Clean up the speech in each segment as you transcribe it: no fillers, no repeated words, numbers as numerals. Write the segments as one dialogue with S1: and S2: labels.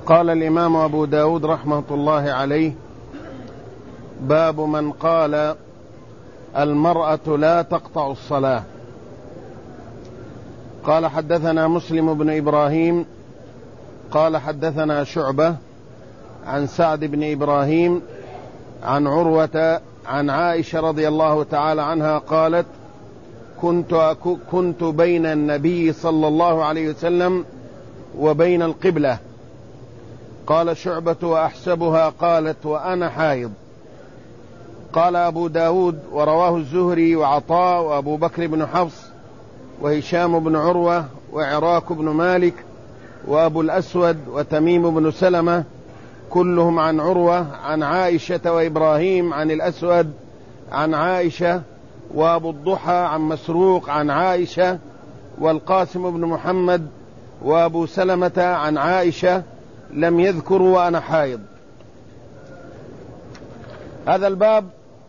S1: قال الإمام أبو داود رحمة الله عليه: باب من قال المرأة لا تقطع الصلاة. قال: حدثنا مسلم بن إبراهيم قال حدثنا شعبة عن سعد بن إبراهيم عن عروة عن عائشة رضي الله تعالى عنها قالت: كنت بين النبي صلى الله عليه وسلم وبين القبلة. قال شعبة: وأحسبها قالت: وأنا حائض. قال أبو داود: ورواه الزهري وعطاء وأبو بكر بن حفص وهشام بن عروة وعراك بن مالك وأبو الأسود وتميم بن سلمة كلهم عن عروة عن عائشة، وإبراهيم عن الأسود عن عائشة، وأبو الضحى عن مسروق عن عائشة، والقاسم بن محمد وأبو سلمة عن عائشة لم يذكروا وأنا حائض. هذا الباب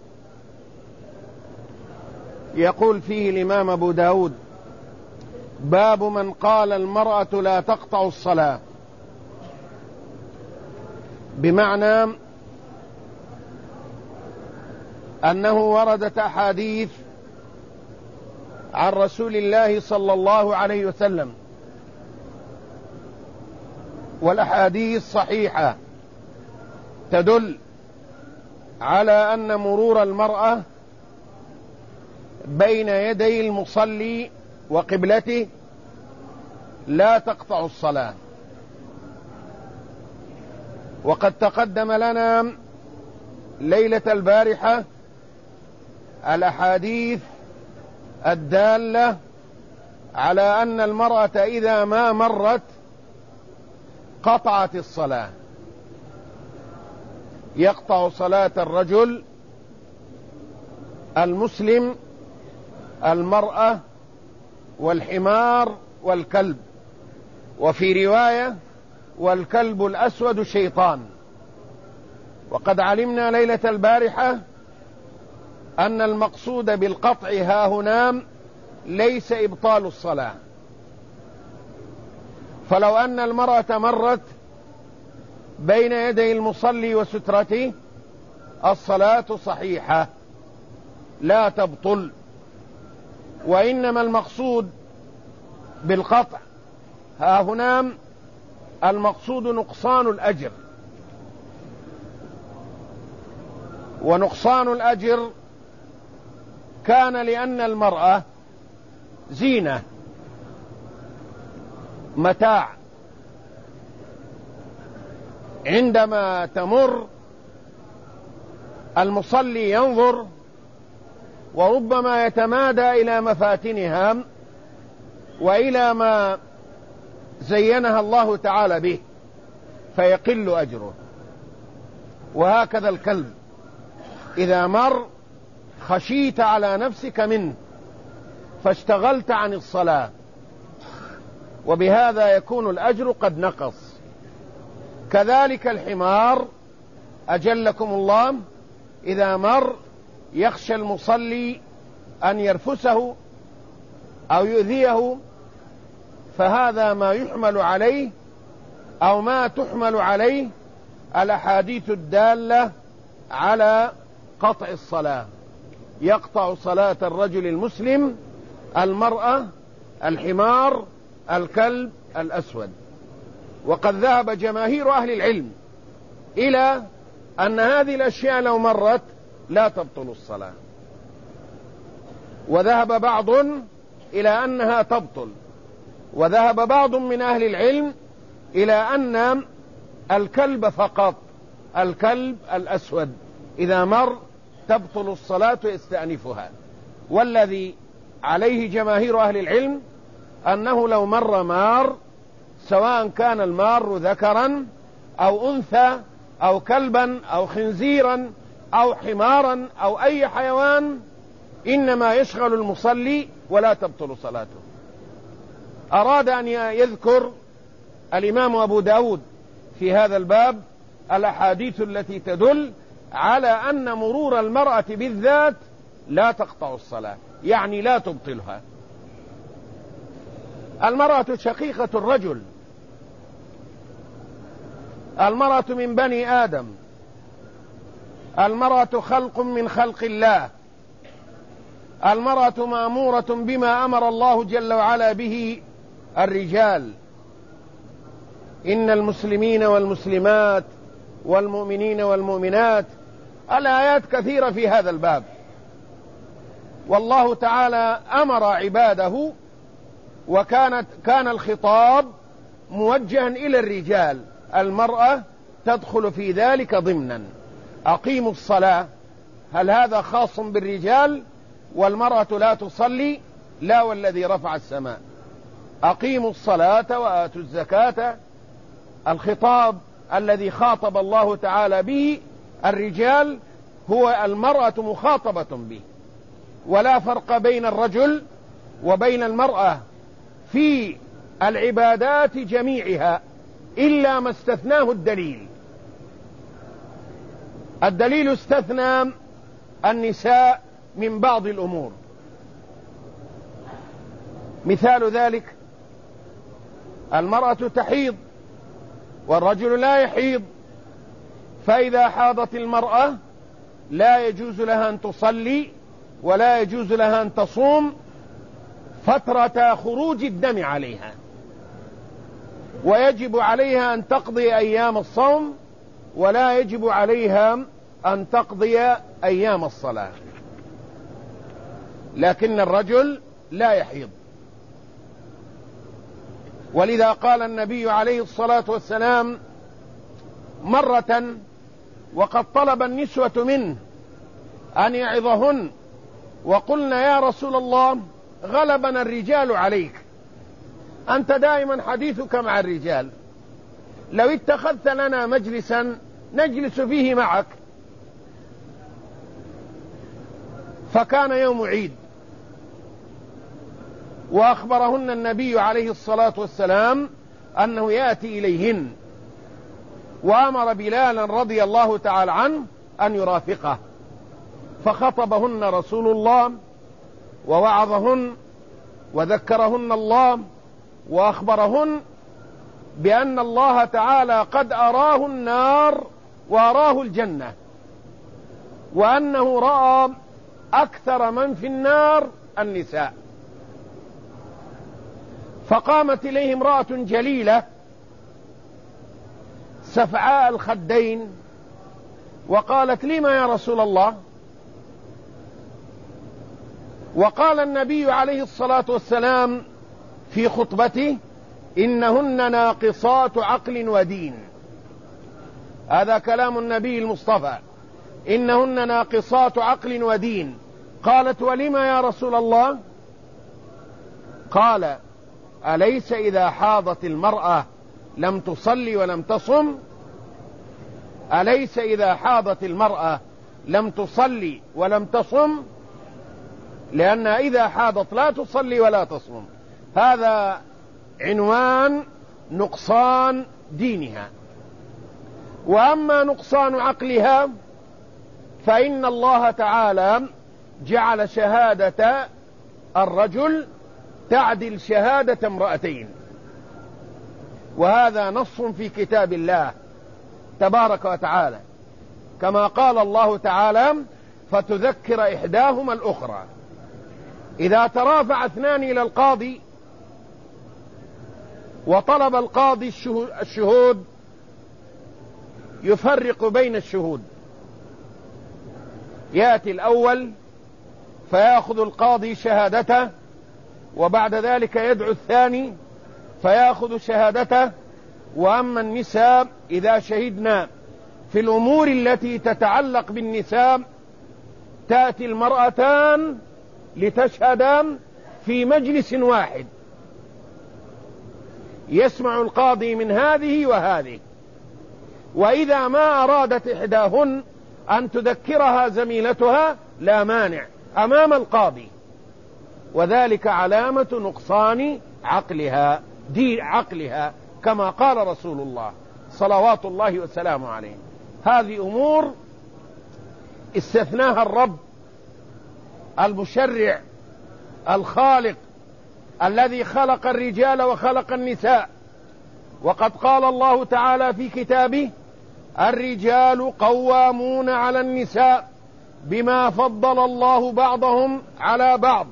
S1: يقول فيه الإمام أبو داود: باب من قال المرأة لا تقطع الصلاة، بمعنى أنه وردت أحاديث عن رسول الله صلى الله عليه وسلم، والأحاديث صحيحة تدل على أن مرور المرأة بين يدي المصلي وقبلته لا تقطع الصلاة. وقد تقدم لنا ليلة البارحة الأحاديث الدالة على أن المرأة إذا ما مرت قطعت الصلاة. يقطع صلاة الرجل المسلم المرأة والحمار والكلب، وفي رواية: والكلب الأسود شيطان. وقد علمنا ليلة البارحة أن المقصود بالقطع هاهنا ليس إبطال الصلاة، فلو أن المرأة مرت بين يدي المصلي وسترته الصلاة صحيحة لا تبطل، وإنما المقصود بالقطع هاهنا المقصود نقصان الأجر، ونقصان الأجر كان لأن المرأة زينة متاع، عندما تمر المصلي ينظر وربما يتمادى إلى مفاتنها وإلى ما زينها الله تعالى به فيقل أجره. وهكذا الكلب إذا مر خشيت على نفسك منه فاشتغلت عن الصلاة، وبهذا يكون الأجر قد نقص. كذلك الحمار أجلكم الله إذا مر يخشى المصلي أن يرفسه أو يؤذيه، فهذا ما يحمل عليه أو ما تحمل عليه الأحاديث الدالة على قطع الصلاة. يقطع صلاة الرجل المسلم المرأة الحمار الكلب الأسود. وقد ذهب جماهير أهل العلم إلى أن هذه الأشياء لو مرت لا تبطل الصلاة، وذهب بعض إلى أنها تبطل، وذهب بعض من أهل العلم إلى أن الكلب فقط، الكلب الأسود إذا مر تبطل الصلاة ويستأنفها. والذي عليه جماهير أهل العلم أنه لو مر مار، سواء كان المار ذكرا أو أنثى أو كلبا أو خنزيرا أو حمارا أو أي حيوان، إنما يشغل المصلي ولا تبطل صلاته. أراد أن يذكر الإمام أبو داود في هذا الباب الأحاديث التي تدل على أن مرور المرأة بالذات لا تقطع الصلاة، يعني لا تبطلها. المرأة شقيقة الرجل، المرأة من بني آدم، المرأة خلق من خلق الله، المرأة مأمورة بما أمر الله جل وعلا به الرجال. إن المسلمين والمسلمات والمؤمنين والمؤمنات، الآيات كثيرة في هذا الباب. والله تعالى أمر عباده، كان الخطاب موجها إلى الرجال، المرأة تدخل في ذلك ضمنا. أقيموا الصلاة، هل هذا خاص بالرجال والمرأة لا تصلي؟ لا، والذي رفع السماء. أقيموا الصلاة وآتوا الزكاة، الخطاب الذي خاطب الله تعالى به الرجال هو المرأة مخاطبة به، ولا فرق بين الرجل وبين المرأة في العبادات جميعها إلا ما استثناه الدليل. الدليل استثنى النساء من بعض الأمور. مثال ذلك المرأة تحيض والرجل لا يحيض، فإذا حاضت المرأة لا يجوز لها أن تصلي ولا يجوز لها أن تصوم فترة خروج الدم عليها، ويجب عليها أن تقضي أيام الصوم ولا يجب عليها أن تقضي أيام الصلاة. لكن الرجل لا يحيض، ولذا قال النبي عليه الصلاة والسلام مرة وقد طلب النسوة منه أن يعظهن، وقلنا يا رسول الله غلبنا الرجال عليك، أنت دائما حديثك مع الرجال، لو اتخذت لنا مجلسا نجلس فيه معك. فكان يوم عيد، وأخبرهن النبي عليه الصلاة والسلام أنه يأتي إليهن، وأمر بلالا رضي الله تعالى عنه أن يرافقه، فخطبهن رسول الله ووعظهن وذكرهن الله وأخبرهن بأن الله تعالى قد أراه النار وأراه الجنة، وأنه رأى أكثر من في النار النساء. فقامت إليه امرأة جليلة سفعاء الخدين وقالت لما يا رسول الله؟ وقال النبي عليه الصلاة والسلام في خطبته إنهن ناقصات عقل ودين. هذا كلام النبي المصطفى، إنهن ناقصات عقل ودين. قالت ولما يا رسول الله؟ قال أليس إذا حاضت المرأة لم تصلي ولم تصم؟ أليس إذا حاضت المرأة لم تصلي ولم تصم؟ لأن إذا حاضت لا تصلي ولا تصم. هذا عنوان نقصان دينها. وأما نقصان عقلها فإن الله تعالى جعل شهادة الرجل تعدل شهادة امرأتين، وهذا نص في كتاب الله تبارك وتعالى، كما قال الله تعالى فتذكر إحداهما الأخرى. إذا ترافع اثنان إلى القاضي وطلب القاضي الشهود يفرق بين الشهود، يأتي الأول فيأخذ القاضي شهادته، وبعد ذلك يدعو الثاني فيأخذ شهادته. وأما النساء إذا شهدنا في الأمور التي تتعلق بالنساء تأتي المرأتان لتشهدان في مجلس واحد، يسمع القاضي من هذه وهذه، وإذا ما أرادت إحداهن أن تذكرها زميلتها لا مانع أمام القاضي، وذلك علامة نقصان عقلها دين عقلها، كما قال رسول الله صلوات الله وسلامه عليه. هذه أمور استثناها الرب المشرع الخالق الذي خلق الرجال وخلق النساء، وقد قال الله تعالى في كتابه: الرجال قوامون على النساء بما فضل الله بعضهم على بعض.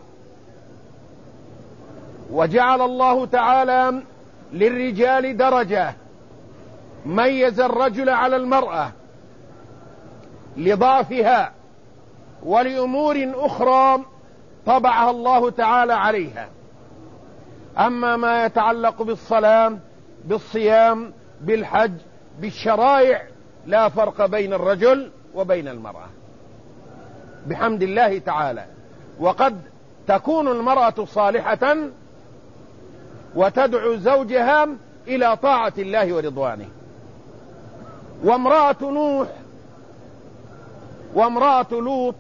S1: وجعل الله تعالى للرجال درجة، ميز الرجل على المرأة لضعفها ولأمور أخرى طبعها الله تعالى عليها. أما ما يتعلق بالصلاة، بالصيام، بالحج، بالشرائع، لا فرق بين الرجل وبين المرأة بحمد الله تعالى. وقد تكون المرأة صالحة وتدعو زوجها إلى طاعة الله ورضوانه. وامرأة نوح وامرأة لوط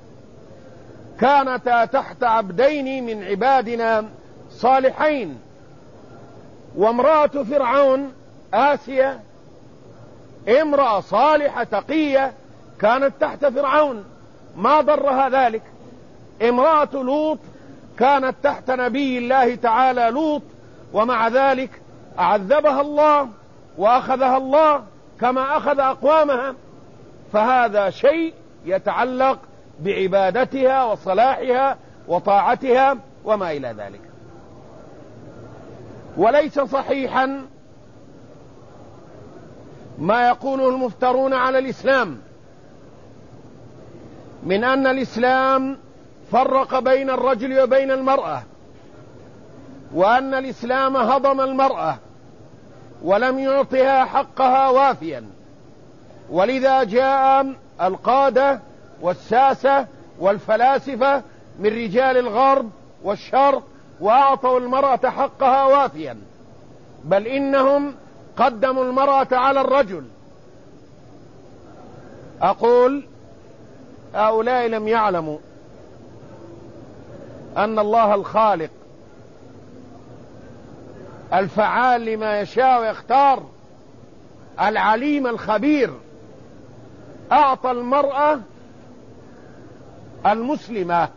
S1: كانتا تحت عبدين من عبادنا صالحين. وامرأة فرعون آسيا امرأة صالحة تقية كانت تحت فرعون، ما ضرها ذلك. امرأة لوط كانت تحت نبي الله تعالى لوط، ومع ذلك أعذبها الله وأخذها الله كما أخذ أقوامها. فهذا شيء يتعلق بعبادتها وصلاحها وطاعتها وما إلى ذلك. وليس صحيحا ما يقوله المفترون على الإسلام من أن الإسلام فرق بين الرجل وبين المرأة، وأن الإسلام هضم المرأة ولم يعطها حقها وافيا. ولذا جاء القادة والساسة والفلاسفة من رجال الغرب والشرق وأعطوا المرأة حقها وافيا، بل إنهم قدموا المرأة على الرجل. أقول هؤلاء لم يعلموا أن الله الخالق الفعال لما يشاء ويختار العليم الخبير أعطى المرأة المسلمة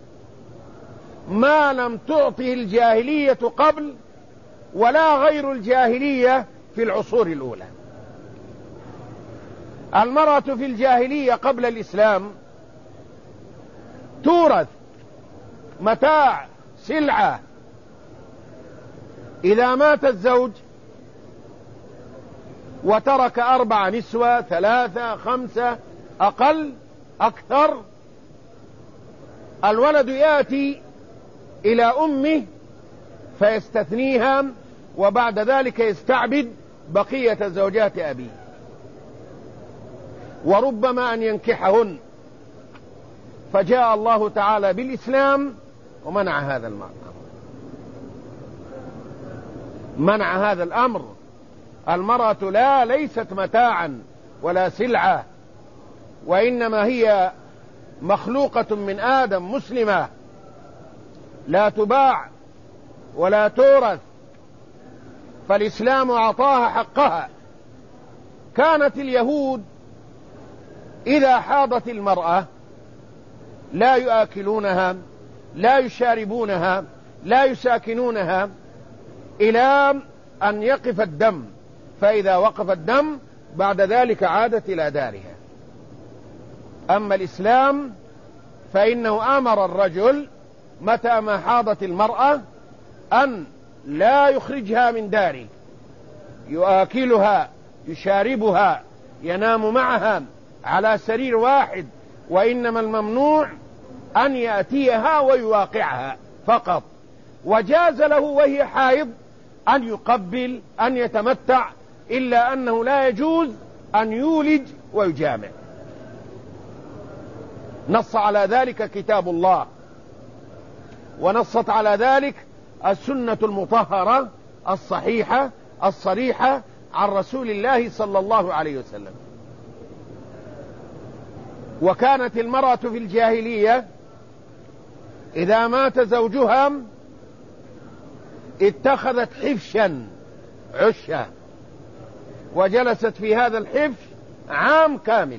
S1: ما لم تعطه الجاهلية قبل ولا غير الجاهلية في العصور الأولى. المرأة في الجاهلية قبل الإسلام تورث متاع، سلعة. إذا مات الزوج وترك 4 نسوة، 3، 5 أقل أكثر، الولد يأتي إلى أمه فيستثنيها، وبعد ذلك يستعبد بقية زوجات أبيه، وربما أن ينكحهن. فجاء الله تعالى بالإسلام ومنع هذا الأمر، منع هذا الأمر. المرأة ليست متاعا ولا سلعة، وإنما هي مخلوقة من آدم، مسلمة لا تباع ولا تورث. فالإسلام أعطاها حقها. كانت اليهود إذا حاضت المرأة لا يؤكلونها، لا يشاربونها، لا يساكنونها إلى أن يقف الدم، فإذا وقف الدم بعد ذلك عادت إلى دارها. أما الإسلام فإنه أمر الرجل متى ما حاضت المرأة أن لا يخرجها من داره، يؤكلها، يشاربها، ينام معها على سرير واحد، وإنما الممنوع أن يأتيها ويواقعها فقط. وجاز له وهي حائض أن يقبل، أن يتمتع، إلا أنه لا يجوز أن يولج ويجامع. نص على ذلك كتاب الله، ونصت على ذلك السنة المطهرة الصحيحة الصريحة عن رسول الله صلى الله عليه وسلم. وكانت المرأة في الجاهلية إذا مات زوجها اتخذت حفشا، عشة، وجلست في هذا الحفش عام كامل،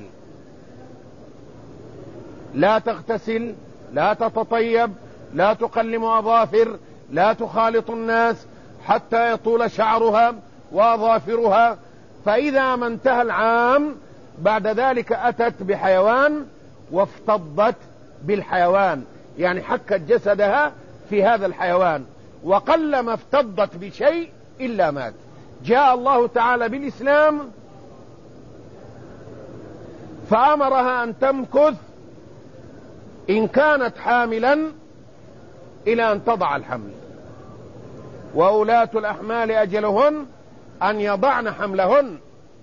S1: لا تغتسل، لا تتطيب، لا تقلم أظافر، لا تخالط الناس حتى يطول شعرها وأظافرها، فإذا ما انتهى العام بعد ذلك أتت بحيوان وافتضت بالحيوان، يعني حكت جسدها في هذا الحيوان، وقلما افتضت بشيء إلا مات. جاء الله تعالى بالإسلام فأمرها أن تمكث إن كانت حاملا إلى أن تضع الحمل، وأولاة الأحمال أجلهن أن يضعن حملهن.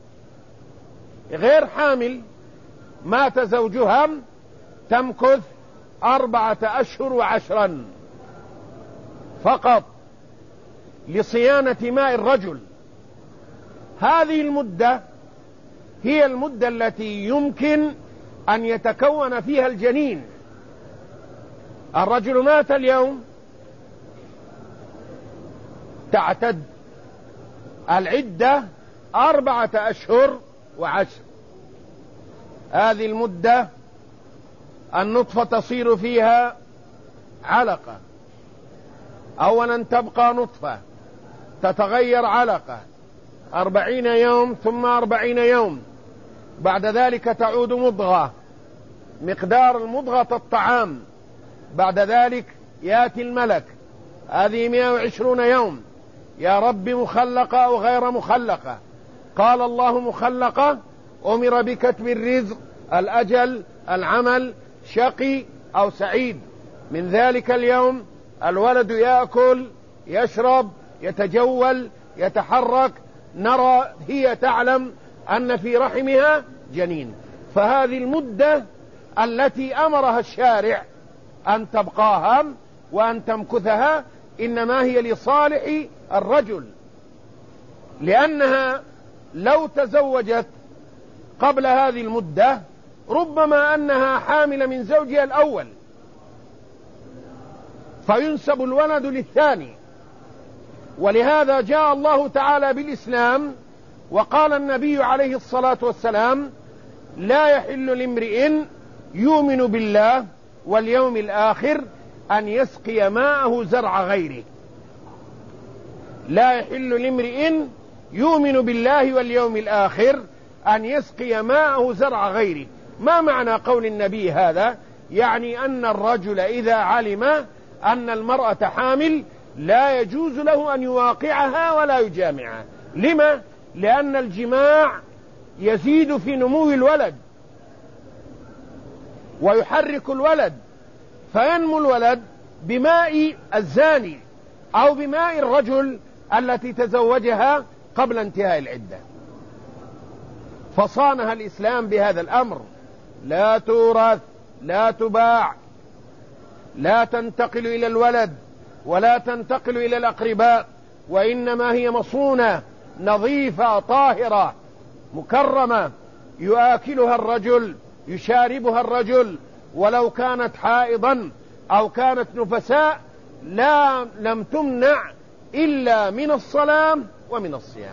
S1: غير حامل مات زوجها تمكث 4 أشهر و10 فقط لصيانة ماء الرجل. هذه المدة هي المدة التي يمكن أن يتكون فيها الجنين. الرجل مات اليوم، تعتد العدة 4 أشهر و10. هذه المدة النطفة تصير فيها علقة، أولا تبقى نطفة تتغير علقة 40 يوم ثم 40 يوم، بعد ذلك تعود مضغة مقدار المضغة الطعام، بعد ذلك يأتي الملك، هذه 120 يوم، يا رب مخلقة أو غير مخلقة؟ قال الله مخلقة، أمر بكتب الرزق، الأجل، العمل، شقي أو سعيد. من ذلك اليوم الولد يأكل، يشرب، يتجول، يتحرك، نرى هي تعلم أن في رحمها جنين. فهذه المدة التي أمرها الشارع أن تبقاها وأن تمكثها إنما هي لصالح الرجل، لأنها لو تزوجت قبل هذه المدة ربما أنها حامل من زوجها الأول فينسب الولد للثاني. ولهذا جاء الله تعالى بالإسلام وقال النبي عليه الصلاة والسلام: لا يحل لامرئ يؤمن بالله واليوم الآخر أن يسقي ماءه زرع غيره. لا يحل لامرئ يؤمن بالله واليوم الآخر أن يسقي ماءه زرع غيره. ما معنى قول النبي هذا؟ يعني أن الرجل إذا علم أن المرأة حامل لا يجوز له أن يواقعها ولا يجامعها. لما؟ لأن الجماع يزيد في نمو الولد ويحرك الولد، فينمو الولد بماء الزاني أو بماء الرجل التي تزوجها قبل انتهاء العدة. فصانها الإسلام بهذا الأمر: لا تورث، لا تباع، لا تنتقل إلى الولد ولا تنتقل إلى الأقرباء، وإنما هي مصونة نظيفة طاهرة مكرمة يؤكلها الرجل، يشاربها الرجل، ولو كانت حائضا أو كانت نفساء لم تمنع إلا من الصلاة ومن الصيام.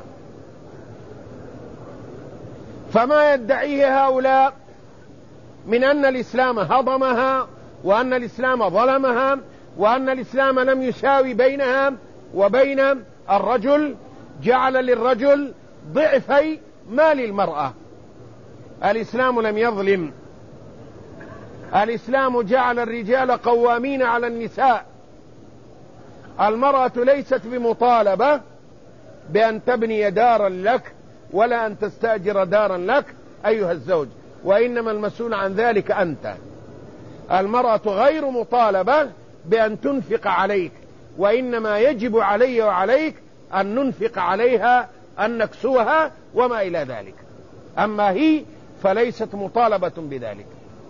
S1: فما يدعيه هؤلاء من أن الإسلام هضمها وأن الإسلام ظلمها وأن الإسلام لم يساوي بينها وبين الرجل، جعل للرجل ضعفي ما للمرأة. الإسلام لم يظلم، الإسلام جعل الرجال قوامين على النساء. المرأة ليست بمطالبة بأن تبني دارا لك ولا أن تستأجر دارا لك أيها الزوج، وإنما المسؤول عن ذلك أنت. المرأة غير مطالبة بأن تنفق عليك، وإنما يجب علي وعليك أن ننفق عليها، أن نكسوها وما إلى ذلك. أما هي فليست مطالبة بذلك.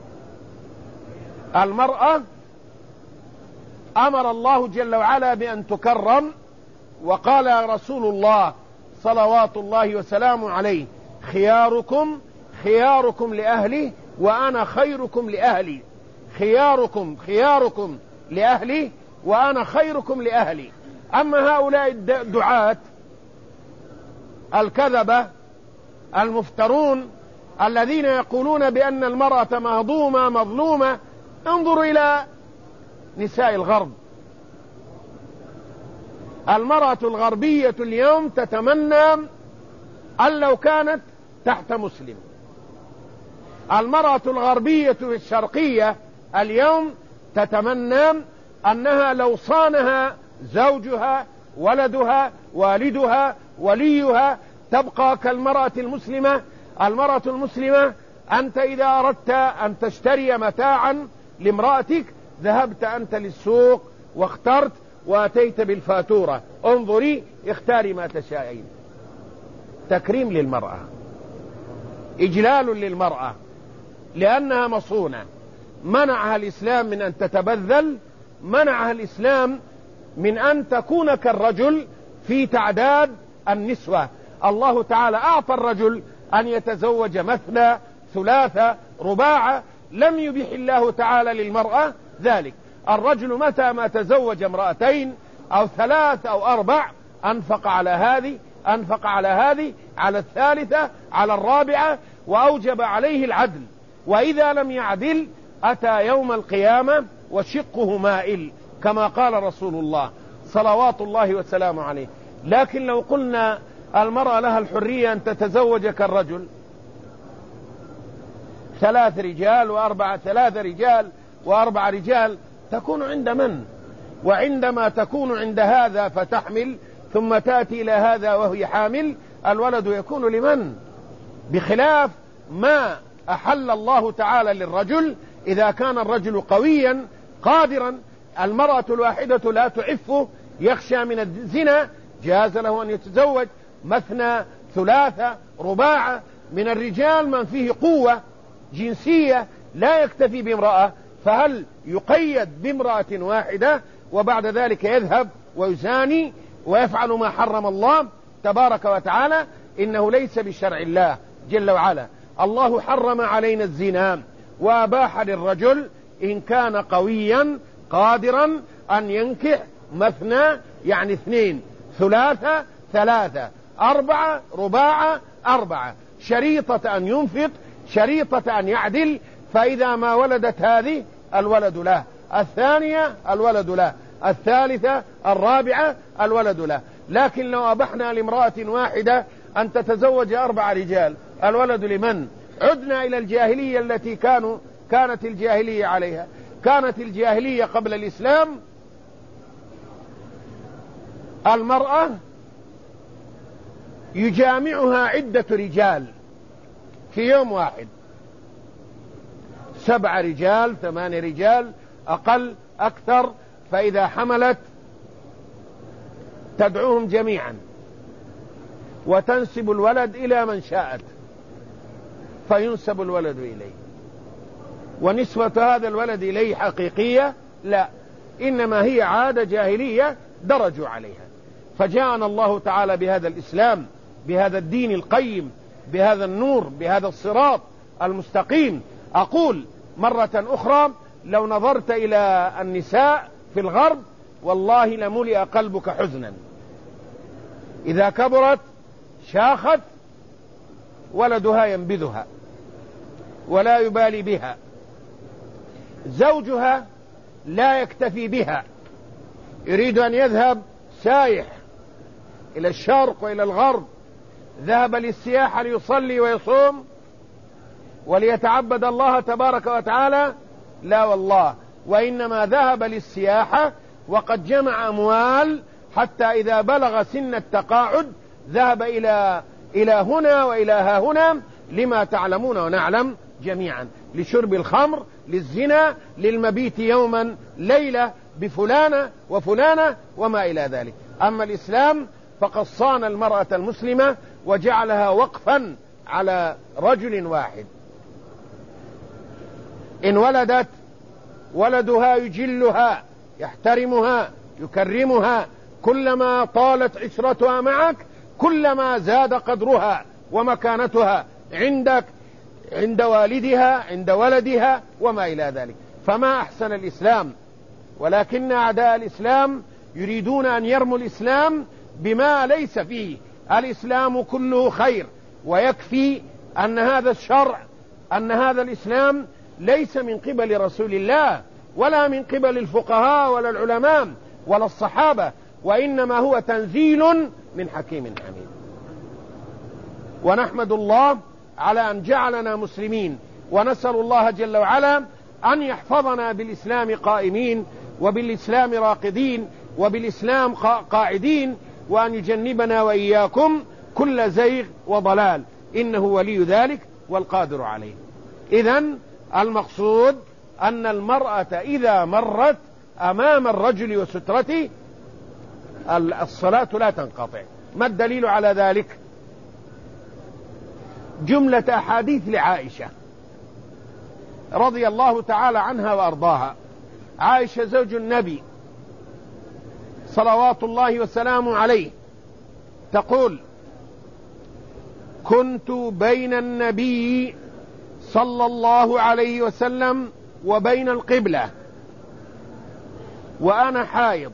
S1: المرأة أمر الله جل وعلا بأن تكرم، وقال رسول الله صلوات الله وسلامه عليه: خياركم خياركم لأهلي وأنا خيركم لأهلي. خياركم لأهلي وأنا خيركم لأهلي. أما هؤلاء الدعاة الكذبة المفترون الذين يقولون بأن المرأة مهضومة مظلومة، انظروا إلى نساء الغرب، المرأة الغربية اليوم تتمنى أن لو كانت تحت مسلم. المرأة الغربية الشرقية اليوم تتمنى أنها لو صانها زوجها ولدها والدها وليها تبقى كالمرأة المسلمة. المرأة المسلمة أنت إذا أردت أن تشتري متاعا لامرأتك ذهبت أنت للسوق واخترت وأتيت بالفاتورة، انظري اختاري ما تشاءين. تكريم للمرأة، إجلال للمرأة، لأنها مصونة. منعها الإسلام من أن تتبذل، منعها الإسلام من أن تكون كالرجل في تعداد النسوة. الله تعالى أعطى الرجل أن يتزوج مثنى ثلاثة رباعة، لم يبيح الله تعالى للمرأة ذلك. الرجل متى ما تزوج امرأتين أو ثلاث أو أربع أنفق على هذه، أنفق على هذه، على الثالثة، على الرابعة، وأوجب عليه العدل. وإذا لم يعدل أتى يوم القيامة وشقه مائل كما قال رسول الله صلوات الله وسلامه عليه. لكن لو قلنا المرأة لها الحرية أن تتزوج كالرجل، ثلاث رجال وأربع رجال، تكون عند من؟ وعندما تكون عند هذا فتحمل ثم تأتي إلى هذا وهي حامل، الولد يكون لمن؟ بخلاف ما أحل الله تعالى للرجل. إذا كان الرجل قويا قادرا، المرأة الواحدة لا تعفه، يخشى من الزنا، جاز له أن يتزوج مثنى ثلاثة رباعة. من الرجال من فيه قوة جنسية لا يكتفي بامرأة، فهل يقيد بامرأة واحدة وبعد ذلك يذهب ويزاني ويفعل ما حرم الله تبارك وتعالى؟ إنه ليس بشرع الله جل وعلا. الله حرم علينا الزنا وأباح للرجل إن كان قويا قادرا أن ينكح مثنى، يعني اثنين، ثلاثة ثلاثة، أربعة رباعة أربعة، شريطة أن ينفق، شريطة أن يعدل. فإذا ما ولدت هذه الولد له، الثانية الولد له، الثالثة الرابعة الولد له. لكن لو أبحنا لامرأة واحدة أن تتزوج أربع رجال، الولد لمن؟ عدنا إلى الجاهلية التي كانت الجاهلية عليها. كانت الجاهلية قبل الإسلام المرأة يجامعها عدة رجال في يوم واحد، 7 رجال 8 رجال أقل أكثر. فإذا حملت تدعوهم جميعا وتنسب الولد إلى من شاءت، فينسب الولد إليه. ونسبة هذا الولد إليه حقيقية؟ لا، إنما هي عادة جاهلية درجوا عليها. فجاءنا الله تعالى بهذا الإسلام، بهذا الدين القيم، بهذا النور، بهذا الصراط المستقيم. أقول مرة أخرى، لو نظرت إلى النساء في الغرب والله لملئ قلبك حزنا. إذا كبرت شاخت ولدها ينبذها ولا يبالي بها، زوجها لا يكتفي بها، يريد أن يذهب سايح إلى الشرق وإلى الغرب، ذهب للسياحة ليصلي ويصوم وليتعبد الله تبارك وتعالى؟ لا والله، وإنما ذهب للسياحة وقد جمع أموال حتى إذا بلغ سن التقاعد ذهب إلى هنا وإلى ها هنا، لما تعلمون ونعلم جميعا، لشرب الخمر، للزنا، للمبيت يوما ليلة بفلانة وفلانة وما إلى ذلك. أما الإسلام فقد صان المرأة المسلمة وجعلها وقفا على رجل واحد. إن ولدت ولدها يجلها، يحترمها، يكرمها، كلما طالت عشرتها معك كلما زاد قدرها ومكانتها عندك، عند والدها، عند ولدها وما إلى ذلك. فما أحسن الإسلام. ولكن أعداء الإسلام يريدون أن يرموا الإسلام بما ليس فيه. الإسلام كله خير، ويكفي أن هذا الشرع، أن هذا الإسلام ليس من قبل رسول الله ولا من قبل الفقهاء ولا العلماء ولا الصحابة، وإنما هو تنزيل من حكيم حميد. ونحمد الله على أن جعلنا مسلمين، ونسأل الله جل وعلا أن يحفظنا بالإسلام قائمين، وبالإسلام راقدين، وبالإسلام قاعدين، وأن يجنبنا وإياكم كل زيغ وضلال، إنه ولي ذلك والقادر عليه. إذن المقصود أن المرأة إذا مرت أمام الرجل وسترته الصلاة لا تنقطع. ما الدليل على ذلك؟ جملة أحاديث لعائشة رضي الله تعالى عنها وأرضاها. عائشة زوج النبي صلوات الله وسلامه عليه تقول: كنت بين النبي صلى الله عليه وسلم وبين القبلة وأنا حائض،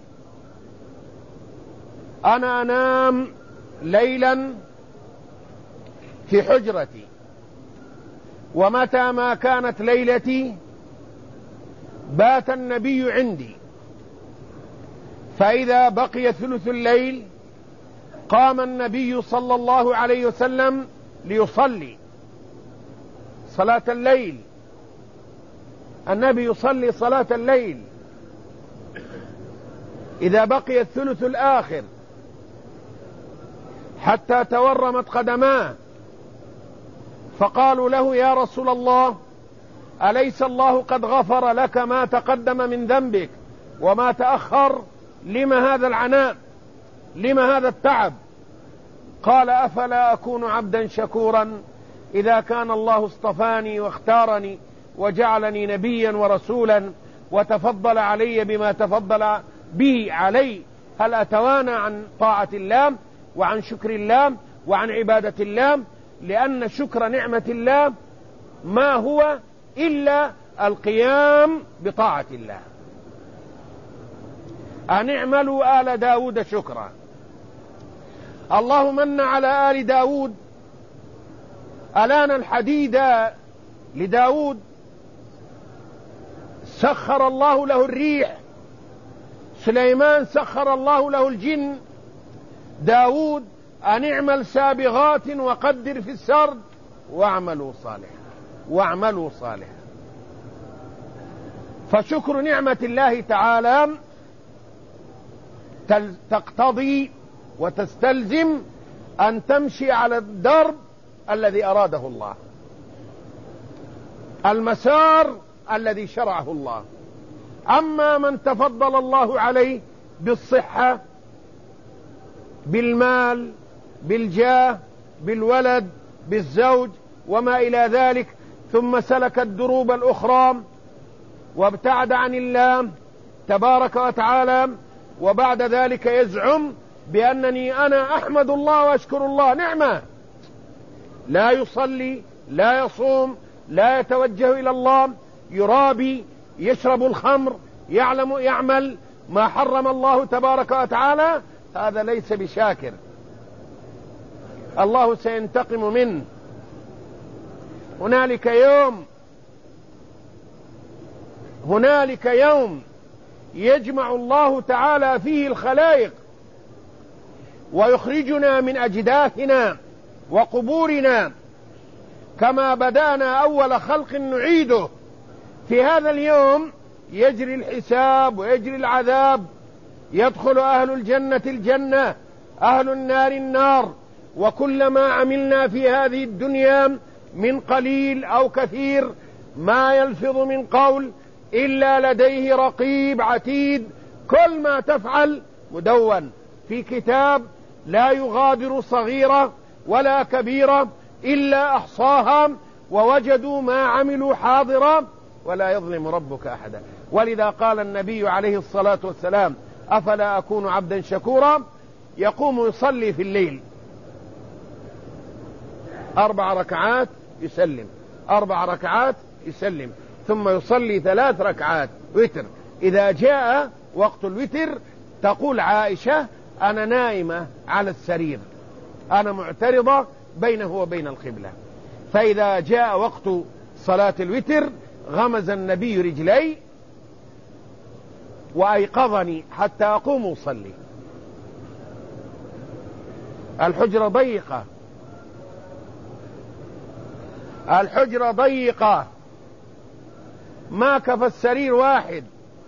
S1: أنا أنام ليلا في حجرتي، ومتى ما كانت ليلتي بات النبي عندي، فإذا بقي ثلث الليل قام النبي صلى الله عليه وسلم ليصلي صلاة الليل. النبي يصلي صلاة الليل إذا بقي الثلث الآخر حتى تورمت قدماه، فقالوا له: يا رسول الله، أليس الله قد غفر لك ما تقدم من ذنبك وما تأخر؟ لما هذا العناء؟ لما هذا التعب؟ قال: أفلا أكون عبدا شكورا إذا كان الله اصطفاني واختارني وجعلني نبيا ورسولا وتفضل علي بما تفضل به علي، هل أتوانى عن طاعة الله وعن شكر الله وعن عبادة الله؟ لأن شكر نعمة الله ما هو إلا القيام بطاعة الله. أن اعملوا آل داود شكرا. الله من على آل داود، ألان الحديد لداود، سخر الله له الريح، سليمان سخر الله له الجن، داود أن اعمل سابغات وقدر في السرد واعملوا صالحا. فشكر نعمة الله تعالى تقتضي وتستلزم أن تمشي على الدرب الذي أراده الله، المسار الذي شرعه الله. أما من تفضل الله عليه بالصحة، بالمال، بالجاه، بالولد، بالزوج وما إلى ذلك، ثم سلك الدروب الأخرى وابتعد عن الله تبارك وتعالى، وبعد ذلك يزعم بأنني أنا أحمد الله وأشكر الله، نعمة. لا يصلي، لا يصوم، لا يتوجه إلى الله، يرابي، يشرب الخمر، يعمل ما حرم الله تبارك وتعالى، هذا ليس بشاكر. الله سينتقم منه. هنالك يوم يجمع الله تعالى فيه الخلائق ويخرجنا من أجداثنا وقبورنا كما بدأنا أول خلق نعيده. في هذا اليوم يجري الحساب ويجري العذاب، يدخل أهل الجنة الجنة، أهل النار النار، وكل ما عملنا في هذه الدنيا من قليل أو كثير ما يلفظ من قول إلا لديه رقيب عتيد. كل ما تفعل مدون في كتاب لا يغادر صغيرة ولا كبيرة إلا أحصاها ووجدوا ما عملوا حاضرا ولا يظلم ربك أحدا. ولذا قال النبي عليه الصلاة والسلام: أفلا أكون عبدا شكورا؟ يقوم يصلي في الليل 4 ركعات يسلم، 4 ركعات يسلم، ثم يصلي 3 ركعات وتر. إذا جاء وقت الوتر تقول عائشة: أنا نائمة على السرير، أنا معترضة بينه وبين القبلة. فإذا جاء وقت صلاة الوتر غمز النبي رجلي وأيقظني حتى أقوم أصلي. الحجرة ضيقة، الحجرة ضيقة، ما كفى السرير واحد.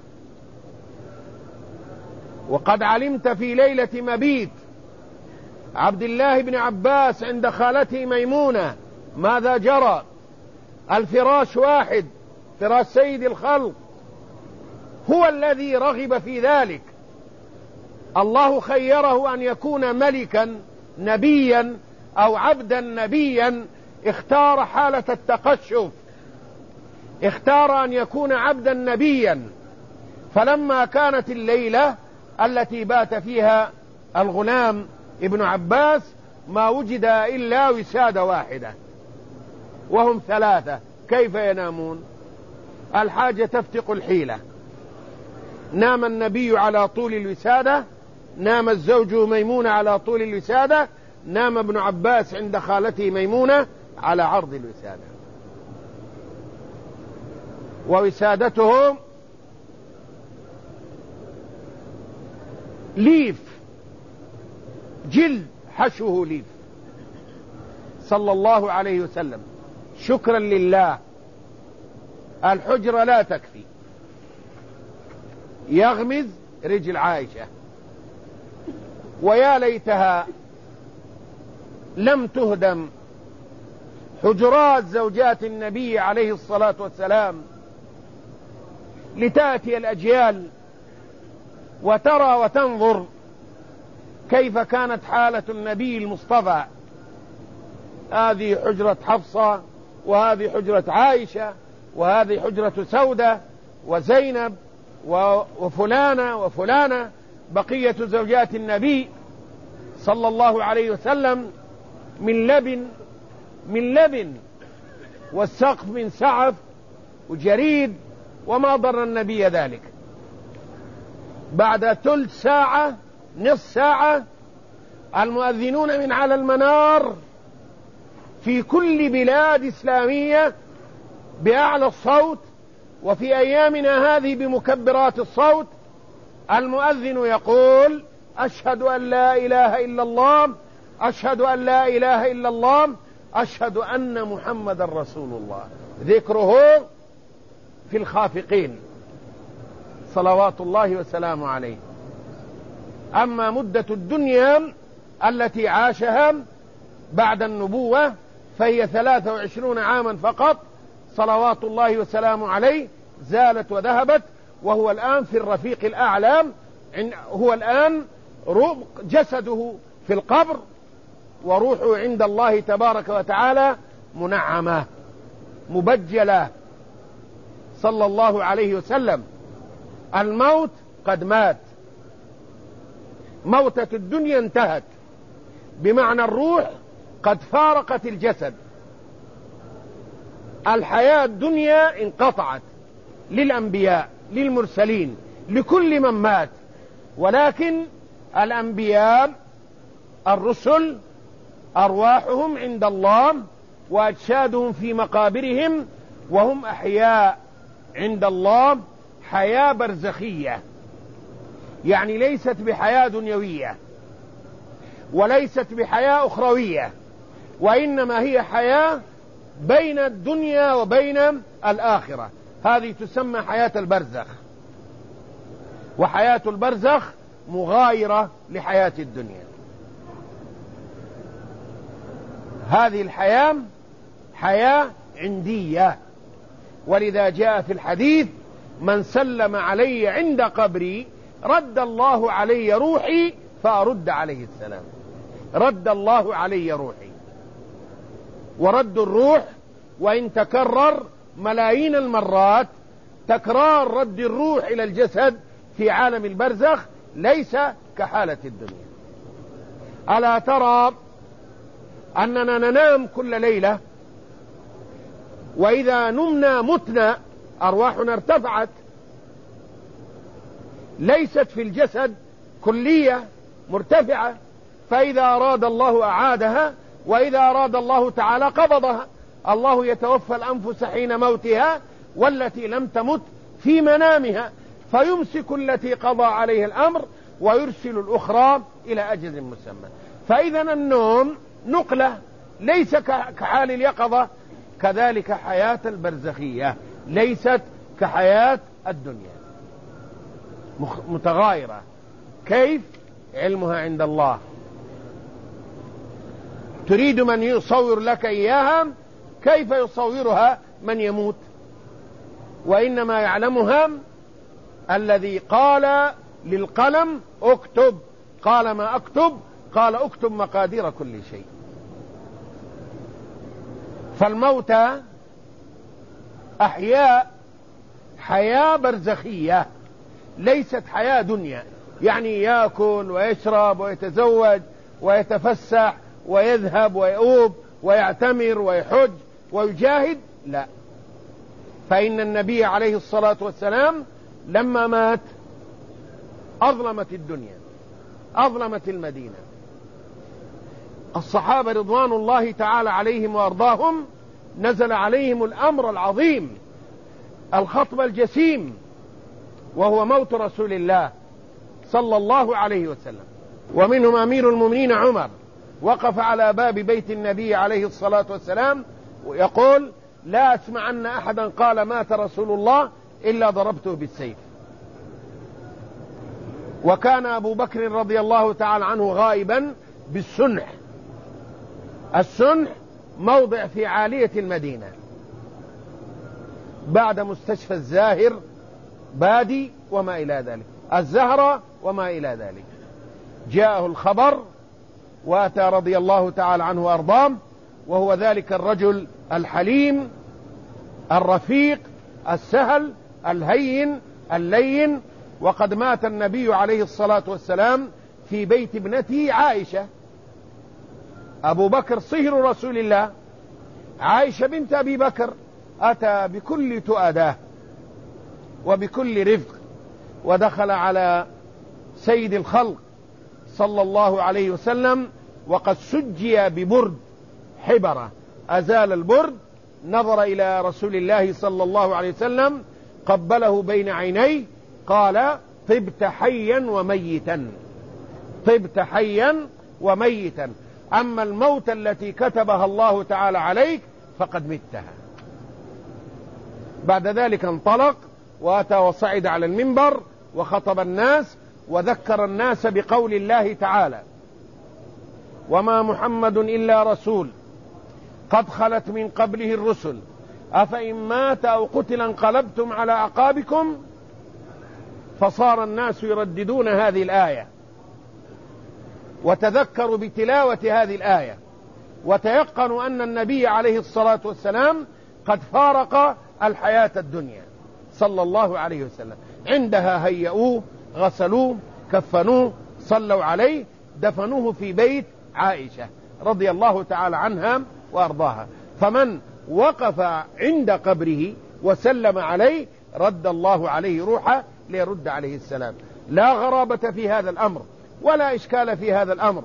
S1: وقد علمت في ليلة مبيت عبد الله بن عباس عند خالته ميمونة ماذا جرى. الفراش واحد، فراش سيد الخلق، هو الذي رغب في ذلك. الله خيره أن يكون ملكا نبيا أو عبدا نبيا، اختار حالة التقشف، اختار أن يكون عبدا نبيا. فلما كانت الليلة التي بات فيها الغلام ابن عباس ما وجد إلا وسادة واحدة وهم ثلاثة، كيف ينامون؟ الحاجة تفتق الحيلة. نام النبي على طول الوسادة، نام الزوج ميمونة على طول الوسادة، نام ابن عباس عند خالته ميمونة على عرض الوسادة. ووسادتهم ليف، جلد حشوه ليف، صلى الله عليه وسلم. شكرا لله الحجرة لا تكفي، يغمز رجل عائشة. ويا ليتها لم تهدم حجرات زوجات النبي عليه الصلاة والسلام لتأتي الأجيال وترى وتنظر كيف كانت حالة النبي المصطفى. هذه حجرة حفصة، وهذه حجرة عائشة، وهذه حجرة سودة وزينب وفلانة وفلانة، بقية زوجات النبي صلى الله عليه وسلم من لبن والسقف من سعف وجريد، وما ضر النبي ذلك. بعد ثلث ساعة نصف ساعة المؤذنون من على المنار في كل بلاد إسلامية بأعلى الصوت، وفي أيامنا هذه بمكبرات الصوت، المؤذن يقول: أشهد أن لا إله إلا الله، أشهد أن لا إله إلا الله، أشهد أن محمد رسول الله. ذكره في الخافقين صلوات الله وسلامه عليه. أما مدة الدنيا التي عاشها بعد النبوة فهي 23 عاما فقط صلوات الله وسلامه عليه، زالت وذهبت، وهو الآن في الرفيق الأعلى. هو الآن جسده في القبر وروحه عند الله تبارك وتعالى منعمة مبجلة صلى الله عليه وسلم. الموت قد مات، موتة الدنيا انتهت، بمعنى الروح قد فارقت الجسد. الحياة الدنيا انقطعت للأنبياء للمرسلين لكل من مات، ولكن الأنبياء الرسل أرواحهم عند الله وأجسادهم في مقابرهم وهم أحياء عند الله، حياة برزخية، يعني ليست بحياة دنيوية وليست بحياة أخروية، وإنما هي حياة بين الدنيا وبين الآخرة. هذه تسمى حياة البرزخ، وحياة البرزخ مغايرة لحياة الدنيا. هذه الحياة حياة عندية، ولذا جاء في الحديث: من سلم علي عند قبري رد الله علي روحي فأرد عليه السلام. رد الله علي روحي. ورد الروح وإن تكرر ملايين المرات، تكرار رد الروح إلى الجسد في عالم البرزخ ليس كحالة الدنيا. ألا ترى أننا ننام كل ليلة، وإذا نمنا متنا، أرواحنا ارتفعت، ليست في الجسد كلية مرتفعة، فإذا أراد الله أعادها، وإذا أراد الله تعالى قبضها. الله يتوفى الأنفس حين موتها والتي لم تمت في منامها، فيمسك التي قضى عليها الأمر ويرسل الأخرى إلى أجل مسمى. فإذا النوم نقلة ليس كحال اليقظة، كذلك حياة البرزخية ليست كحياة الدنيا، متغايرة. كيف؟ علمها عند الله. تريد من يصور لك إياها، كيف يصورها من يموت؟ وإنما يعلمها الذي قال للقلم اكتب، قال ما اكتب؟ قال اكتب مقادير كل شيء. فالموتى أحياء حياة برزخية ليست حياة دنيا، يعني يأكل ويشرب ويتزوج ويتفسح ويذهب ويؤوب ويعتمر ويحج ويجاهد، لا. فإن النبي عليه الصلاة والسلام لما مات أظلمت الدنيا، أظلمت المدينة. الصحابة رضوان الله تعالى عليهم وأرضاهم نزل عليهم الأمر العظيم، الخطب الجسيم، وهو موت رسول الله صلى الله عليه وسلم. ومنهم أمير المؤمنين عمر وقف على باب بيت النبي عليه الصلاة والسلام ويقول: لا أسمع أن أحدا قال مات رسول الله إلا ضربته بالسيف. وكان أبو بكر رضي الله تعالى عنه غائبا بالسنح. السنح موضع في عالية المدينة بعد مستشفى الزاهر بادي وما إلى ذلك، الزهرة وما إلى ذلك. جاءه الخبر وأتى رضي الله تعالى عنه وأرضاه، وهو ذلك الرجل الحليم الرفيق السهل الهين اللين. وقد مات النبي عليه الصلاة والسلام في بيت ابنته عائشة. أبو بكر صهر رسول الله، عائشة بنت أبي بكر أتى بكل تؤداه وبكل رفق، ودخل على سيد الخلق صلى الله عليه وسلم وقد سجي ببرد حبرة، أزال البرد، نظر إلى رسول الله صلى الله عليه وسلم، قبله بين عينيه، قال: طبت حيا وميتا، طبت حيا وميتا، أما الموت التي كتبها الله تعالى عليك فقد متها. بعد ذلك انطلق وأتى وصعد على المنبر وخطب الناس وذكر الناس بقول الله تعالى: وما محمد إلا رسول قد خلت من قبله الرسل أفإن مات أو قتل انقلبتم على أعقابكم. فصار الناس يرددون هذه الآية وتذكروا بتلاوة هذه الآية، وتيقنوا أن النبي عليه الصلاة والسلام قد فارق الحياة الدنيا صلى الله عليه وسلم. عندها هيئوه، غسلوه، كفنوه، صلوا عليه، دفنوه في بيت عائشة رضي الله تعالى عنها وأرضاها. فمن وقف عند قبره وسلم عليه رد الله عليه روحه ليرد عليه السلام. لا غرابة في هذا الأمر ولا إشكال في هذا الأمر.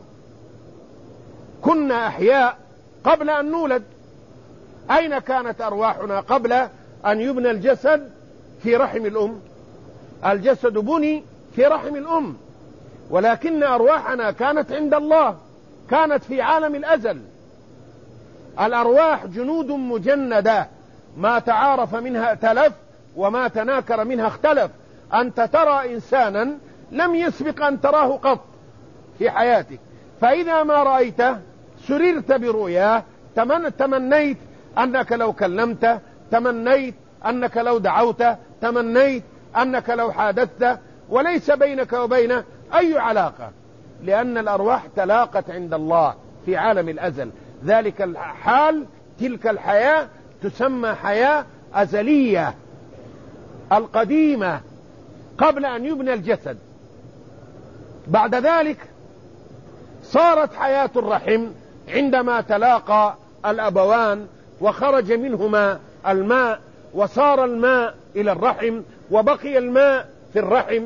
S1: كنا أحياء قبل أن نولد. أين كانت أرواحنا قبل أن يبنى الجسد؟ في رحم الأم. الجسد بني في رحم الأم، ولكن أرواحنا كانت عند الله، كانت في عالم الأزل. الأرواح جنود مجندة، ما تعارف منها ائتلف وما تناكر منها اختلف. أنت ترى إنسانا لم يسبق أن تراه قط في حياتك، فإذا ما رأيته سررت برؤياه، تمنيت أنك لو كلمته، تمنيت أنك لو دعوته، تمنيت أنك لو حادثته، وليس بينك وبينه أي علاقة، لأن الأرواح تلاقت عند الله في عالم الأزل. ذلك الحال، تلك الحياة تسمى حياة أزلية القديمة قبل أن يبنى الجسد. بعد ذلك صارت حياة الرحم عندما تلاقى الأبوان وخرج منهما الماء، وصار الماء إلى الرحم وبقي الماء في الرحم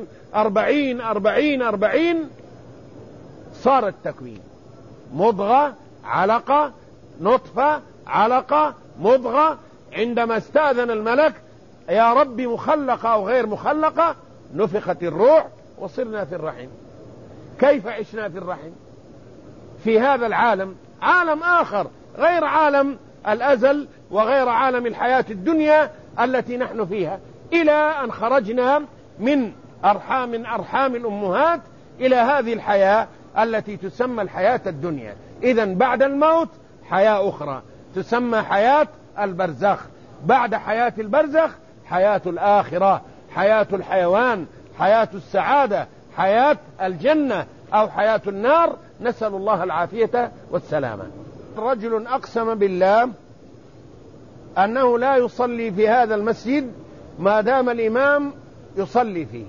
S1: 40 صار التكوين مضغة علقة نطفة علقة مضغة. عندما استأذن الملك: يا رب مخلقة أو غير مخلقة، نفخت الروح وصرنا في الرحم. كيف عشنا في الرحم؟ في هذا العالم عالم آخر غير عالم الأزل وغير عالم الحياة الدنيا التي نحن فيها، إلى أن خرجنا من أرحام الأمهات إلى هذه الحياة التي تسمى الحياة الدنيا. إذن بعد الموت حياة أخرى تسمى حياة البرزخ، بعد حياة البرزخ حياة الآخرة، حياة الحيوان، حياة السعادة، حياة الجنة أو حياة النار، نسأل الله العافية والسلامة. رجل أقسم بالله أنه لا يصلي في هذا المسجد ما دام الإمام يصلي فيه،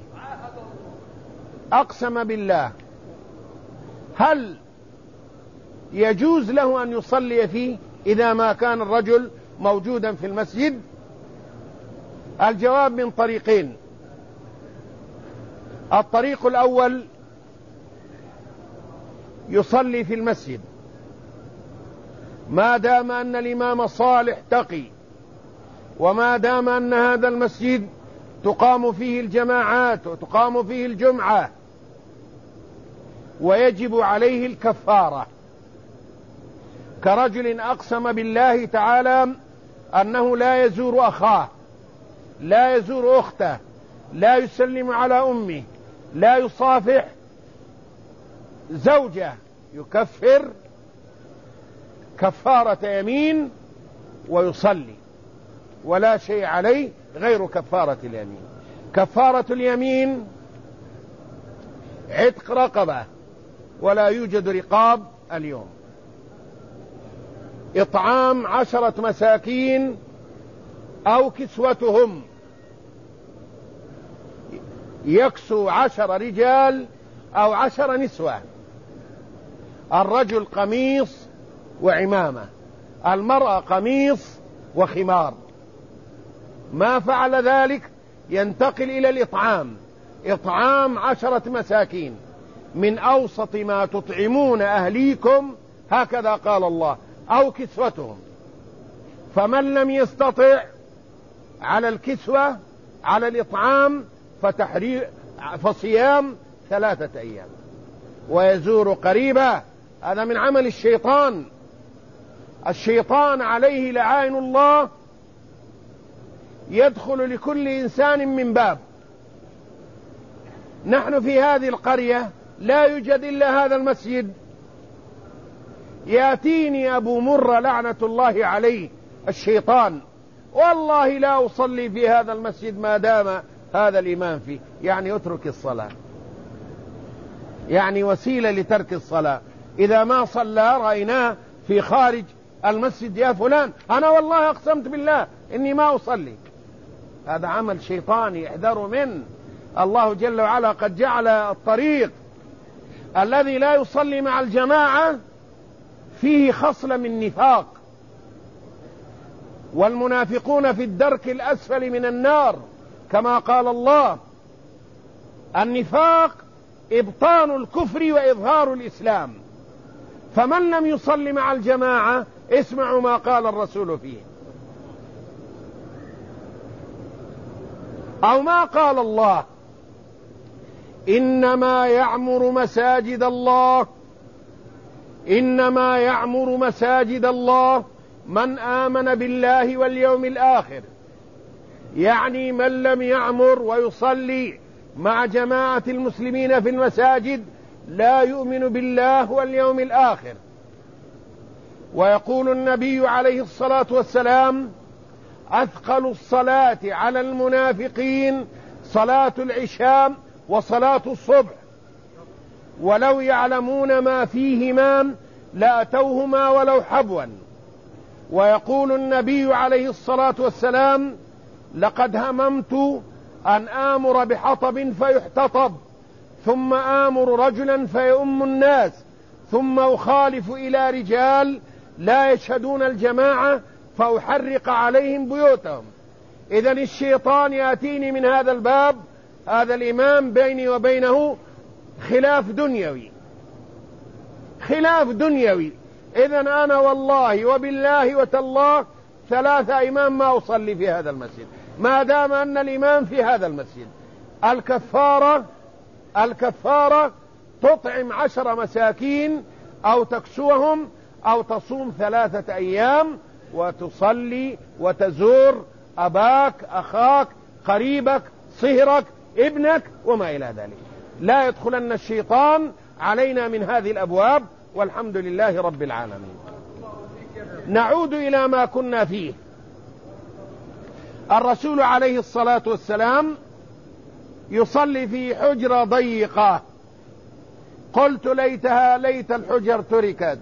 S1: أقسم بالله، هل يجوز له أن يصلي فيه إذا ما كان الرجل موجودا في المسجد؟ الجواب من طريقين. الطريق الأول يصلي في المسجد ما دام أن الإمام صالح تقي، وما دام أن هذا المسجد تقام فيه الجماعات وتقام فيه الجمعة ويجب عليه الكفارة، كرجل أقسم بالله تعالى أنه لا يزور أخاه، لا يزور أخته، لا يسلم على أمه، لا يصافح زوجه، يكفر كفارة يمين ويصلي، ولا شيء عليه غير كفارة اليمين. كفارة اليمين عتق رقبة، ولا يوجد رقاب اليوم، إطعام 10 مساكين أو كسوتهم، يكسو 10 رجال أو 10 نسوة، الرجل قميص وعمامة، المرأة قميص وخمار. ما فعل ذلك ينتقل إلى الإطعام، إطعام 10 مساكين من أوسط ما تطعمون أهليكم، هكذا قال الله، أو كسوتهم. فمن لم يستطع على الكسوة على الإطعام فصيام 3 أيام ويزور قريبه. هذا من عمل الشيطان. الشيطان عليه لعائن الله يدخل لكل إنسان من باب. نحن في هذه القرية لا يوجد إلا هذا المسجد، يأتيني أبو مرة لعنة الله عليه الشيطان، والله لا أصلي في هذا المسجد ما دام هذا الإمام فيه، يعني اترك الصلاة، يعني وسيلة لترك الصلاة. إذا ما صلى رأيناه في خارج المسجد، يا فلان أنا والله أقسمت بالله إني ما أصلي. هذا عمل شيطاني، احذروا منه. الله جل وعلا قد جعل الطريق الذي لا يصلي مع الجماعة فيه خصلة من نفاق، والمنافقون في الدرك الأسفل من النار، كما قال الله: النفاق إبطان الكفر وإظهار الإسلام. فمن لم يصلي مع الجماعة، اسمعوا ما قال الرسول فيه، أو ما قال الله: إنما يعمر مساجد الله، إنما يعمر مساجد الله من آمن بالله واليوم الآخر. يعني من لم يعمر ويصلي مع جماعة المسلمين في المساجد لا يؤمن بالله واليوم الآخر. ويقول النبي عليه الصلاة والسلام: أثقل الصلاة على المنافقين صلاة العشاء وصلاة الصبح، ولو يعلمون ما فيهما لأتوهما ولو حبوا. ويقول النبي عليه الصلاة والسلام: لقد هممت أن آمر بحطب فيحتطب، ثم آمر رجلا فيؤم الناس، ثم أخالف إلى رجال لا يشهدون الجماعة فأحرق عليهم بيوتهم. إذن الشيطان يأتيني من هذا الباب، هذا الإمام بيني وبينه خلاف دنيوي، خلاف دنيوي. إذن أنا والله وبالله وتالله 3 إمام ما أصلي في هذا المسجد ما دام أن الإمام في هذا المسجد. الكفارة تطعم 10 مساكين أو تكسوهم أو تصوم 3 أيام وتصلي وتزور أباك أخاك قريبك صهرك ابنك وما إلى ذلك. لا يدخلن الشيطان علينا من هذه الأبواب، والحمد لله رب العالمين. نعود إلى ما كنا فيه. الرسول عليه الصلاة والسلام يصلي في حجرة ضيقة، قلت ليت الحجر تركت.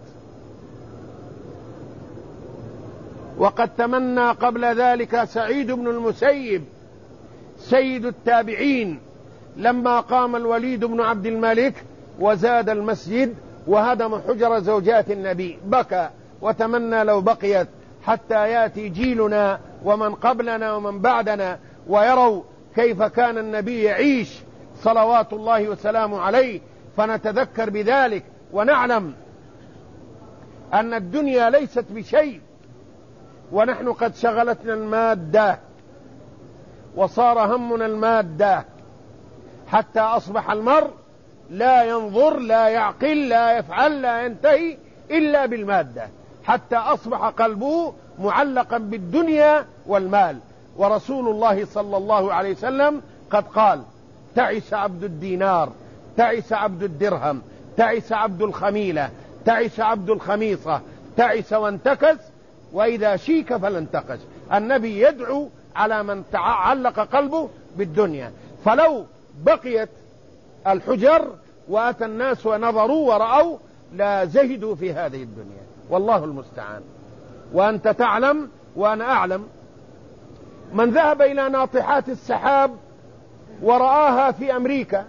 S1: وقد تمنى قبل ذلك سعيد بن المسيب سيد التابعين لما قام الوليد بن عبد الملك وزاد المسجد وهدم حجر زوجات النبي، بكى وتمنى لو بقيت حتى يأتي جيلنا ومن قبلنا ومن بعدنا ويروا كيف كان النبي يعيش صلوات الله وسلامه عليه، فنتذكر بذلك ونعلم أن الدنيا ليست بشيء، ونحن قد شغلتنا المادة وصار همنا المادة، حتى أصبح المرء لا ينظر لا يعقل لا يفعل لا ينتهي إلا بالمادة، حتى أصبح قلبه معلقا بالدنيا والمال. ورسول الله صلى الله عليه وسلم قد قال: تعس عبد الدينار، تعس عبد الدرهم، تعس عبد الخميلة، تعس عبد الخميصة، تعس وانتكس، وإذا شيك فلانتقس. النبي يدعو على من تعلق قلبه بالدنيا. فلو بقيت الحجر وأتى الناس ونظروا ورأوا لا زهدوا في هذه الدنيا، والله المستعان. وأنت تعلم وأنا أعلم، من ذهب إلى ناطحات السحاب ورآها في أمريكا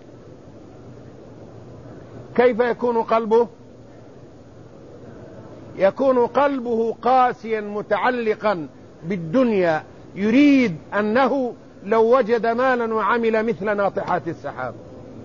S1: كيف يكون قلبه؟ يكون قلبه قاسيا متعلقا بالدنيا، يريد أنه لو وجد مالا وعمل مثل ناطحات السحاب.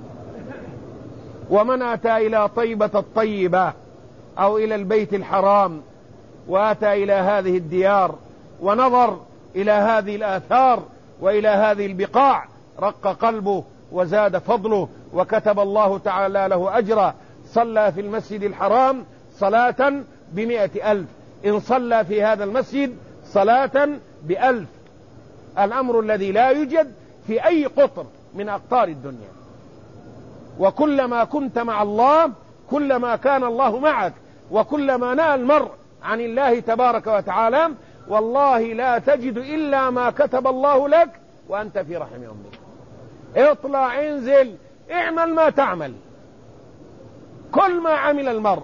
S1: ومن أتى إلى طيبة الطيبة أو إلى البيت الحرام وأتى إلى هذه الديار ونظر إلى هذه الآثار وإلى هذه البقاع رق قلبه وزاد فضله، وكتب الله تعالى له أجرا. صلى في المسجد الحرام صلاة ب100,000، إن صلى في هذا المسجد صلاة ب1000، الأمر الذي لا يوجد في أي قطر من أقطار الدنيا. وكلما كنت مع الله كلما كان الله معك، وكلما نأى المرء عن الله تبارك وتعالى والله لا تجد إلا ما كتب الله لك وأنت في رحم أمك. اطلع انزل اعمل ما تعمل، كل ما عمل المرء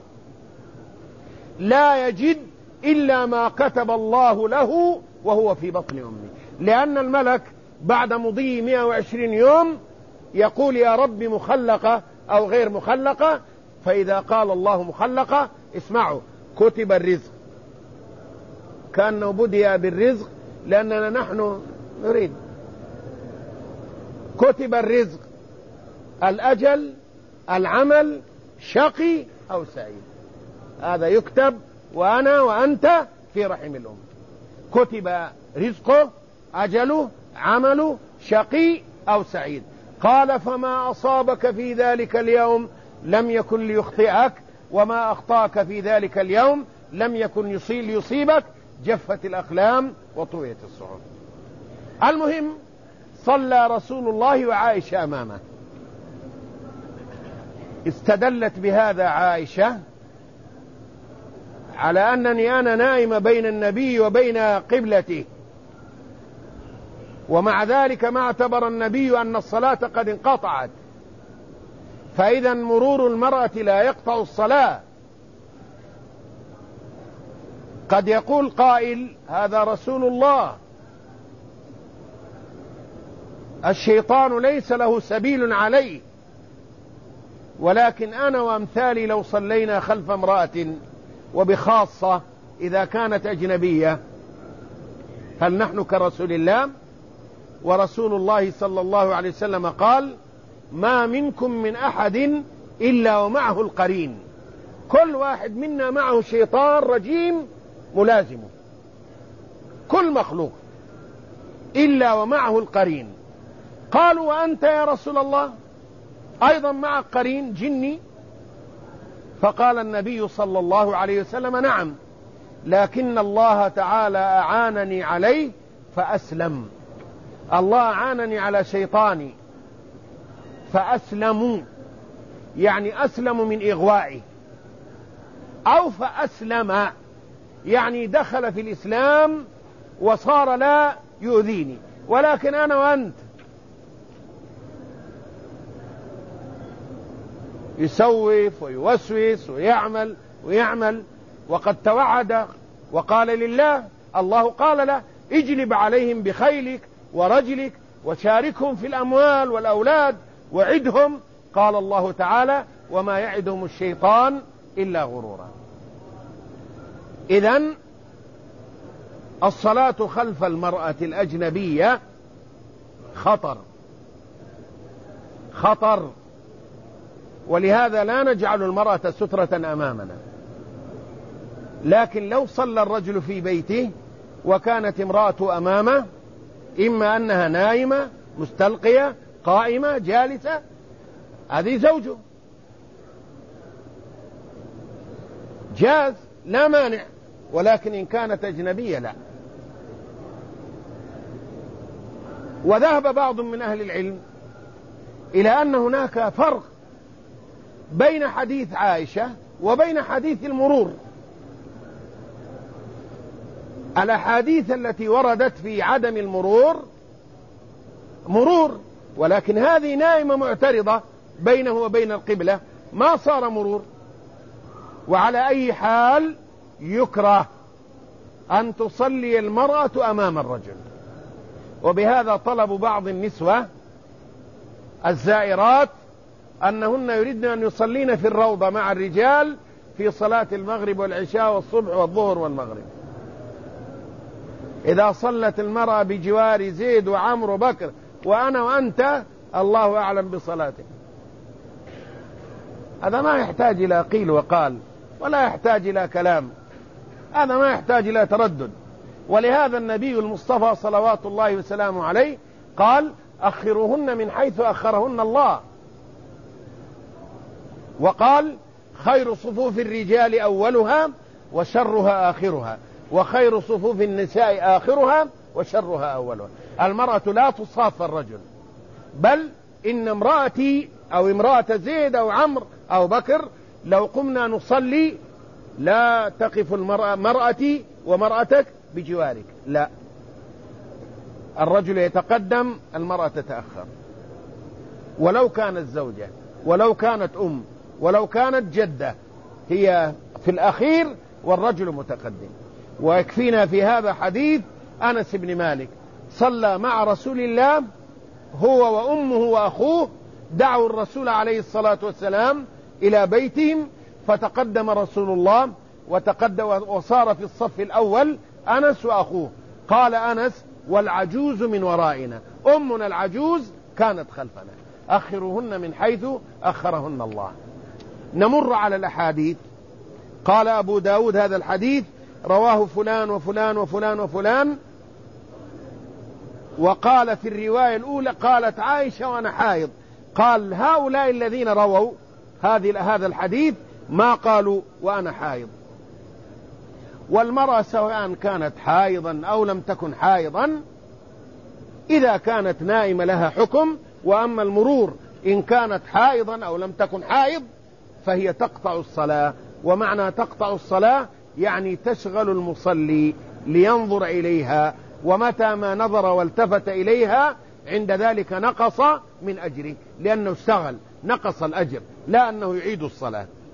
S1: لا يجد إلا ما كتب الله له وهو في بطن أمه، لأن الملك بعد مضي 120 يوم يقول: يا رب مخلقة أو غير مخلقة؟ فإذا قال الله مخلقة اسمعوا: كتب الرزق. كأنه بدأ بالرزق لأننا نحن نريد. كتب الرزق، الأجل، العمل، شقي أو سعيد، هذا يكتب وأنا وأنت في رحم الأم. كتب رزقه، أجله، عمله، شقي أو سعيد. قال: فما أصابك في ذلك اليوم لم يكن ليخطئك، وما أخطأك في ذلك اليوم لم يكن ليصيبك. جفت الأقلام وطويت الصحف. المهم، صلى رسول الله وعائشة أمامه. استدلت بهذا عائشة على أنني أنا نائمة بين النبي وبين قبلته، ومع ذلك ما اعتبر النبي أن الصلاة قد انقطعت، فإذا مرور المرأة لا يقطع الصلاة. قد يقول قائل: هذا رسول الله، الشيطان ليس له سبيل عليه، ولكن أنا وأمثالي لو صلينا خلف امرأة، وبخاصة إذا كانت أجنبية، هل نحن كرسول الله؟ ورسول الله صلى الله عليه وسلم قال: ما منكم من أحد إلا ومعه القرين. كل واحد منا معه شيطان رجيم ملازمه، كل مخلوق إلا ومعه القرين. قالوا: وأنت يا رسول الله أيضا معك قرين جني؟ فقال النبي صلى الله عليه وسلم: نعم، لكن الله تعالى أعانني عليه فأسلم. الله أعانني على شيطاني فأسلموا، يعني أسلم من إغوائه، أو فأسلم يعني دخل في الإسلام وصار لا يؤذيني، ولكن أنا وأنت يسوف ويوسوس ويعمل وقد توعد وقال لله، الله قال له: اجلب عليهم بخيلك ورجلك وشاركهم في الأموال والأولاد وعدهم. قال الله تعالى: وما يعدهم الشيطان إلا غرورا. إذن الصلاة خلف المرأة الأجنبية خطر، ولهذا لا نجعل المرأة سترة أمامنا. لكن لو صلى الرجل في بيته وكانت امرأة أمامه، إما أنها نائمة مستلقية قائمة جالسة، هذه زوجه، جاز لا مانع، ولكن إن كانت أجنبية لا. وذهب بعض من أهل العلم إلى أن هناك فرق بين حديث عائشة وبين حديث المرور. الأحاديث التي وردت في عدم المرور مرور، ولكن هذه نائمة معترضة بينه وبين القبلة، ما صار مرور. وعلى أي حال يكره أن تصلي المرأة أمام الرجل. وبهذا طلب بعض النسوة الزائرات أنهن يريدن أن يصلين في الروضة مع الرجال في صلاة المغرب والعشاء والصبح والظهر والمغرب. إذا صلت المرأة بجوار زيد وعمر وبكر وأنا وأنت، الله أعلم بصلاته. هذا ما يحتاج إلى قيل وقال، ولا يحتاج إلى كلام، هذا ما يحتاج إلى تردد. ولهذا النبي المصطفى صلوات الله وسلامه عليه قال: أخروهن من حيث أخرهن الله. وقال: خير صفوف الرجال أولها وشرها آخرها، وخير صفوف النساء آخرها وشرها أولها. المرأة لا تصاف الرجل، بل إن امرأتي أو امرأة زيد أو عمر أو بكر لو قمنا نصلي لا تقف مرأتي ومرأتك بجوارك، لا، الرجل يتقدم، المرأة تتأخر، ولو كانت زوجة، ولو كانت أم، ولو كانت جدة، هي في الأخير والرجل متقدم. ويكفينا في هذا حديث أنس بن مالك صلى مع رسول الله هو وأمه وأخوه، دعوا الرسول عليه الصلاة والسلام إلى بيتهم، فتقدم رسول الله وصار في الصف الأول أنس وأخوه. قال أنس: والعجوز من ورائنا، أمنا العجوز كانت خلفنا، أخروهن من حيث أخرهن الله. نمر على الأحاديث. قال أبو داود: هذا الحديث رواه فلان وفلان وفلان وفلان. وقال في الرواية الأولى قالت عائشة وأنا حائض. قال: هؤلاء الذين رووا هذا الحديث ما قالوا وأنا حائض. والمرأة سواء كانت حائضا أو لم تكن حائضا، إذا كانت نائمة لها حكم. وأما المرور إن كانت حائضا أو لم تكن حائض فهي تقطع الصلاة. ومعنى تقطع الصلاة يعني تشغل المصلي لينظر إليها، ومتى ما نظر والتفت إليها عند ذلك نقص من أجره، لأنه اشتغل، نقص الأجر، لا أنه يعيد الصلاة.